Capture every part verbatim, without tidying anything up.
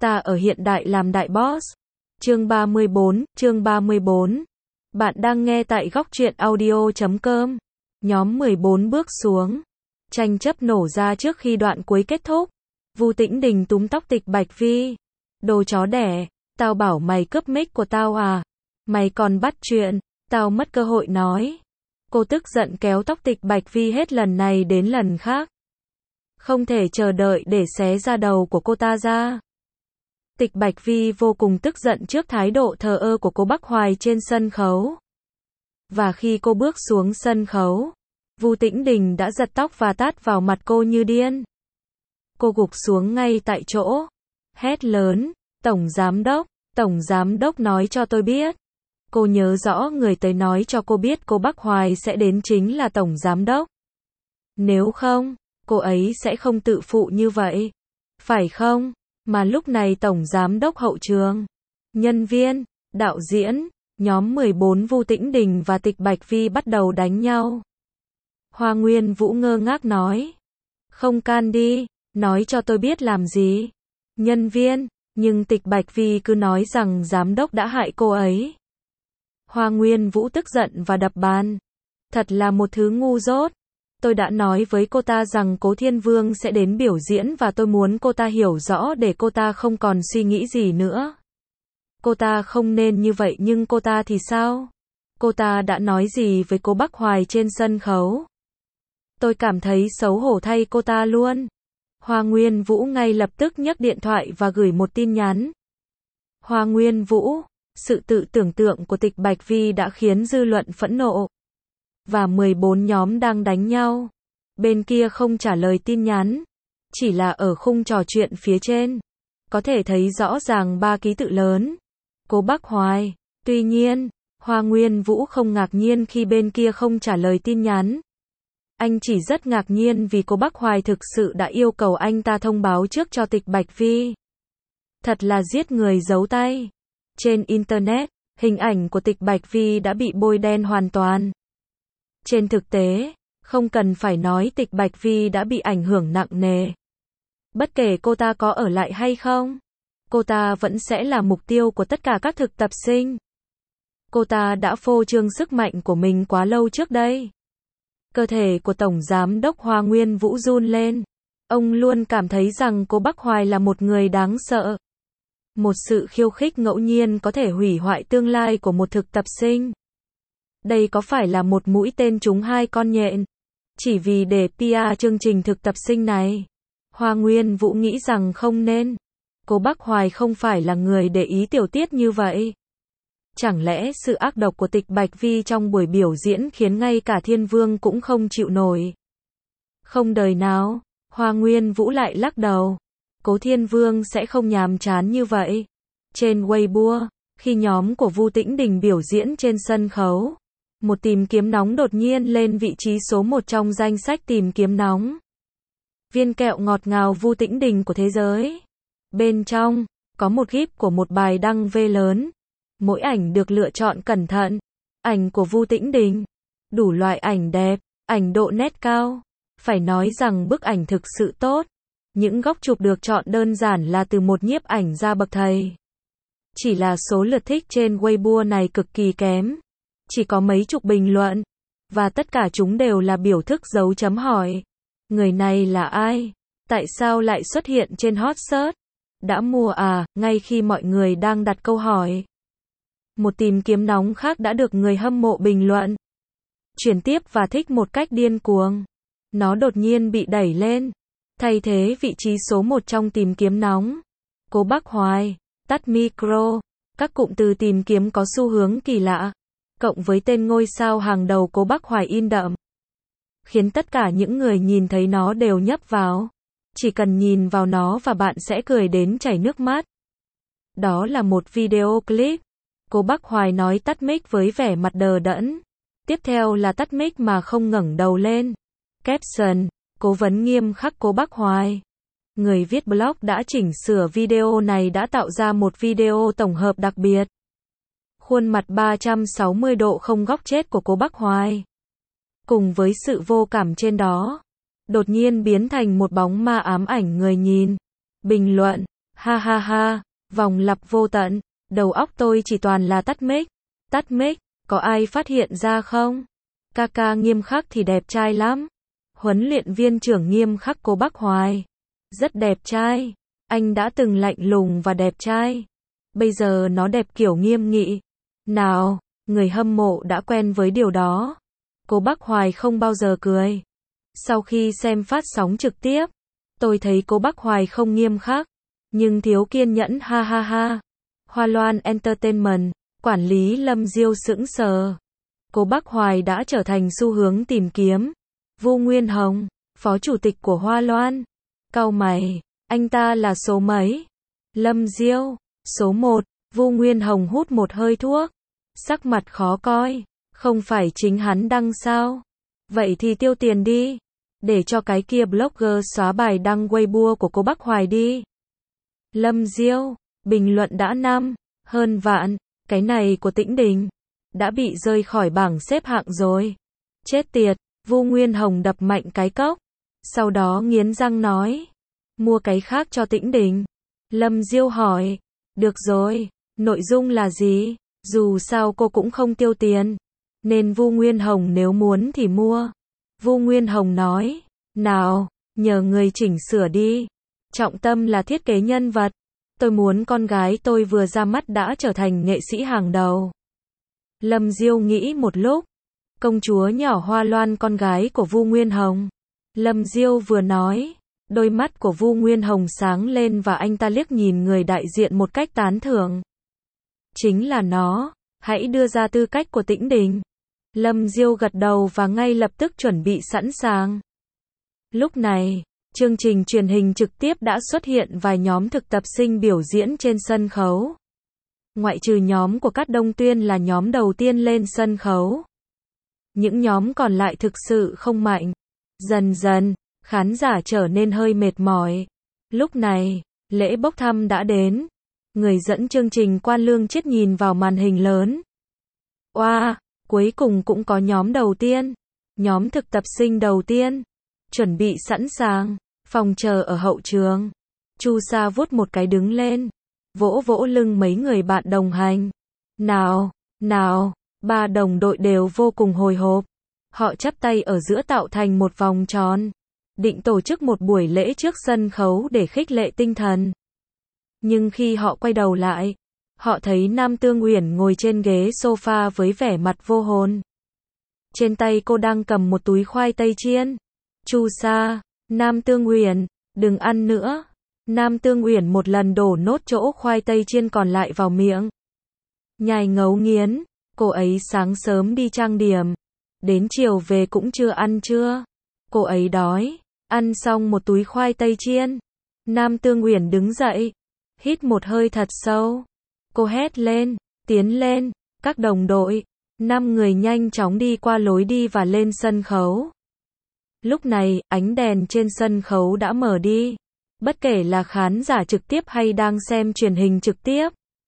Ta ở hiện đại làm đại boss. Chương ba mươi bốn, chương ba mươi bốn. Bạn đang nghe tại góc truyện audio chấm com. Nhóm mười bốn bước xuống. Tranh chấp nổ ra trước khi đoạn cuối kết thúc. Vu Tĩnh Đình túm tóc Tịch Bạch Vi. Đồ chó đẻ, tao bảo mày cướp mic của tao à? Mày còn bắt chuyện, tao mất cơ hội nói. Cô tức giận kéo tóc Tịch Bạch Vi hết lần này đến lần khác. Không thể chờ đợi để xé ra đầu của cô ta ra. Tịch Bạch Vi vô cùng tức giận trước thái độ thờ ơ của cô Bắc Hoài trên sân khấu. Và khi cô bước xuống sân khấu, Vu Tĩnh Đình đã giật tóc và tát vào mặt cô như điên. Cô gục xuống ngay tại chỗ, hét lớn, Tổng Giám Đốc, Tổng Giám Đốc nói cho tôi biết. Cô nhớ rõ người tới nói cho cô biết cô Bắc Hoài sẽ đến chính là Tổng Giám Đốc. Nếu không, cô ấy sẽ không tự phụ như vậy. Phải không? Mà lúc này Tổng Giám Đốc hậu trường, nhân viên, đạo diễn, nhóm mười bốn Vu Tĩnh Đình và Tịch Bạch Vi bắt đầu đánh nhau. Hoa Nguyên Vũ ngơ ngác nói. Không can đi, nói cho tôi biết làm gì. Nhân viên, nhưng Tịch Bạch Vi cứ nói rằng Giám Đốc đã hại cô ấy. Hoa Nguyên Vũ tức giận và đập bàn. Thật là một thứ ngu dốt. Tôi đã nói với cô ta rằng Cố Thiên Vương sẽ đến biểu diễn và tôi muốn cô ta hiểu rõ để cô ta không còn suy nghĩ gì nữa. Cô ta không nên như vậy nhưng cô ta thì sao? Cô ta đã nói gì với cô Bắc Hoài trên sân khấu? Tôi cảm thấy xấu hổ thay cô ta luôn. Hoa Nguyên Vũ ngay lập tức nhấc điện thoại và gửi một tin nhắn. Hoa Nguyên Vũ, sự tự tưởng tượng của Tịch Bạch Vi đã khiến dư luận phẫn nộ. Và mười bốn nhóm đang đánh nhau. Bên kia không trả lời tin nhắn. Chỉ là ở khung trò chuyện phía trên. Có thể thấy rõ ràng ba ký tự lớn. Cố Bắc Hoài. Tuy nhiên, Hoa Nguyên Vũ không ngạc nhiên khi bên kia không trả lời tin nhắn. Anh chỉ rất ngạc nhiên vì cô Bắc Hoài thực sự đã yêu cầu anh ta thông báo trước cho Tịch Bạch Vi. Thật là giết người giấu tay. Trên Internet, hình ảnh của Tịch Bạch Vi đã bị bôi đen hoàn toàn. Trên thực tế, không cần phải nói Tịch Bạch Vi đã bị ảnh hưởng nặng nề. Bất kể cô ta có ở lại hay không, cô ta vẫn sẽ là mục tiêu của tất cả các thực tập sinh. Cô ta đã phô trương sức mạnh của mình quá lâu trước đây. Cơ thể của Tổng Giám Đốc Hoa Nguyên Vũ run lên. Ông luôn cảm thấy rằng cô Bắc Hoài là một người đáng sợ. Một sự khiêu khích ngẫu nhiên có thể hủy hoại tương lai của một thực tập sinh. Đây có phải là một mũi tên trúng hai con nhện? Chỉ vì để pê e chương trình thực tập sinh này. Hoa Nguyên Vũ nghĩ rằng không nên. Cô Bắc Hoài không phải là người để ý tiểu tiết như vậy. Chẳng lẽ sự ác độc của Tịch Bạch Vi trong buổi biểu diễn khiến ngay cả Thiên Vương cũng không chịu nổi? Không đời nào, Hoa Nguyên Vũ lại lắc đầu. Cố Thiên Vương sẽ không nhàm chán như vậy. Trên Weibo, khi nhóm của Vu Tĩnh Đình biểu diễn trên sân khấu, một tìm kiếm nóng đột nhiên lên vị trí số một trong danh sách tìm kiếm nóng. Viên kẹo ngọt ngào Vu Tĩnh Đình của thế giới. Bên trong, có một gif của một bài đăng V lớn. Mỗi ảnh được lựa chọn cẩn thận. Ảnh của Vu Tĩnh Đình. Đủ loại ảnh đẹp, ảnh độ nét cao. Phải nói rằng bức ảnh thực sự tốt. Những góc chụp được chọn đơn giản là từ một nhiếp ảnh gia bậc thầy. Chỉ là số lượt thích trên Weibo này cực kỳ kém. Chỉ có mấy chục bình luận. Và tất cả chúng đều là biểu thức dấu chấm hỏi. Người này là ai? Tại sao lại xuất hiện trên hot search? Đã mua à? Ngay khi mọi người đang đặt câu hỏi. Một tìm kiếm nóng khác đã được người hâm mộ bình luận. Chuyển tiếp và thích một cách điên cuồng. Nó đột nhiên bị đẩy lên. Thay thế vị trí số một trong tìm kiếm nóng. Cố Bắc Hoài. Tắt micro. Các cụm từ tìm kiếm có xu hướng kỳ lạ. Cộng với tên ngôi sao hàng đầu Cố Bắc Hoài in đậm. Khiến tất cả những người nhìn thấy nó đều nhấp vào. Chỉ cần nhìn vào nó và bạn sẽ cười đến chảy nước mắt. Đó là một video clip. Cố Bắc Hoài nói tắt mic với vẻ mặt đờ đẫn. Tiếp theo là tắt mic mà không ngẩng đầu lên. Caption, cố vấn nghiêm khắc Cố Bắc Hoài. Người viết blog đã chỉnh sửa video này đã tạo ra một video tổng hợp đặc biệt. Khuôn mặt ba trăm sáu mươi độ không góc chết của Cố Bắc Hoài. Cùng với sự vô cảm trên đó, đột nhiên biến thành một bóng ma ám ảnh người nhìn. Bình luận, Ha ha ha, vòng lặp vô tận, đầu óc tôi chỉ toàn là tắt mic, tắt mic, có ai phát hiện ra không? Ca ca nghiêm khắc thì đẹp trai lắm. Huấn luyện viên trưởng nghiêm khắc cô Bắc Hoài. Rất đẹp trai. Anh đã từng lạnh lùng và đẹp trai. Bây giờ nó đẹp kiểu nghiêm nghị. Nào, người hâm mộ đã quen với điều đó. Cô Bắc Hoài không bao giờ cười. Sau khi xem phát sóng trực tiếp, tôi thấy cô Bắc Hoài không nghiêm khắc, nhưng thiếu kiên nhẫn ha ha ha. Hoa Loan Entertainment, quản lý Lâm Diêu sững sờ. Cô Bắc Hoài đã trở thành xu hướng tìm kiếm. Vu Nguyên Hồng, phó chủ tịch của Hoa Loan. Cau mày, anh ta là số mấy? Lâm Diêu, số một. Vu Nguyên Hồng hút một hơi thuốc. Sắc mặt khó coi. Không phải chính hắn đăng sao? Vậy thì tiêu tiền đi. Để cho cái kia blogger xóa bài đăng Weibo của cô Bắc Hoài đi. Lâm Diêu, bình luận đã năm, hơn vạn. Cái này của Tĩnh Đình. Đã bị rơi khỏi bảng xếp hạng rồi. Chết tiệt, Vu Nguyên Hồng đập mạnh cái cốc. Sau đó nghiến răng nói. Mua cái khác cho Tĩnh Đình. Lâm Diêu hỏi. Được rồi, nội dung là gì? Dù sao cô cũng không tiêu tiền. Nên Vu Nguyên Hồng nếu muốn thì mua. Vu Nguyên Hồng nói. Nào, nhờ người chỉnh sửa đi. Trọng tâm là thiết kế nhân vật. Tôi muốn con gái tôi vừa ra mắt đã trở thành nghệ sĩ hàng đầu. Lâm Diêu nghĩ một lúc. Công chúa nhỏ Hoa Loan con gái của Vu Nguyên Hồng. Lâm Diêu vừa nói. Đôi mắt của Vu Nguyên Hồng sáng lên và anh ta liếc nhìn người đại diện một cách tán thưởng. Chính là nó. Hãy đưa ra tư cách của Tĩnh Đình. Lâm Diêu gật đầu và ngay lập tức chuẩn bị sẵn sàng. Lúc này, chương trình truyền hình trực tiếp đã xuất hiện vài nhóm thực tập sinh biểu diễn trên sân khấu. Ngoại trừ nhóm của Cát Đông Tuyên là nhóm đầu tiên lên sân khấu. Những nhóm còn lại thực sự không mạnh. Dần dần, khán giả trở nên hơi mệt mỏi. Lúc này, lễ bốc thăm đã đến. Người dẫn chương trình Quan Lương Chiết nhìn vào màn hình lớn. Oa, wow, cuối cùng cũng có nhóm đầu tiên. Nhóm thực tập sinh đầu tiên. Chuẩn bị sẵn sàng. Phòng chờ ở hậu trường. Chu Sa vuốt một cái đứng lên. Vỗ vỗ lưng mấy người bạn đồng hành. Nào, nào, ba đồng đội đều vô cùng hồi hộp. Họ chắp tay ở giữa tạo thành một vòng tròn. Định tổ chức một buổi lễ trước sân khấu để khích lệ tinh thần. Nhưng khi họ quay đầu lại, họ thấy Nam Tương Uyển ngồi trên ghế sofa với vẻ mặt vô hồn. Trên tay cô đang cầm một túi khoai tây chiên. Chu Sa, Nam Tương Uyển, đừng ăn nữa. Nam Tương Uyển một lần đổ nốt chỗ khoai tây chiên còn lại vào miệng. Nhai ngấu nghiến, cô ấy sáng sớm đi trang điểm. Đến chiều về cũng chưa ăn trưa. Cô ấy đói, ăn xong một túi khoai tây chiên. Nam Tương Uyển đứng dậy, hít một hơi thật sâu. Cô hét lên, tiến lên, các đồng đội. Năm người nhanh chóng đi qua lối đi và lên sân khấu. Lúc này, ánh đèn trên sân khấu đã mở đi. Bất kể là khán giả trực tiếp hay đang xem truyền hình trực tiếp.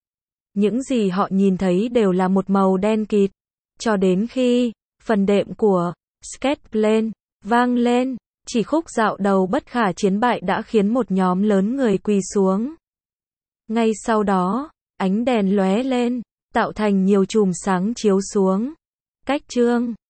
Những gì họ nhìn thấy đều là một màu đen kịt. Cho đến khi, phần đệm của Skate Plan vang lên, chỉ khúc dạo đầu bất khả chiến bại đã khiến một nhóm lớn người quỳ xuống. Ngay sau đó, ánh đèn lóe lên, tạo thành nhiều chùm sáng chiếu xuống. Cách chương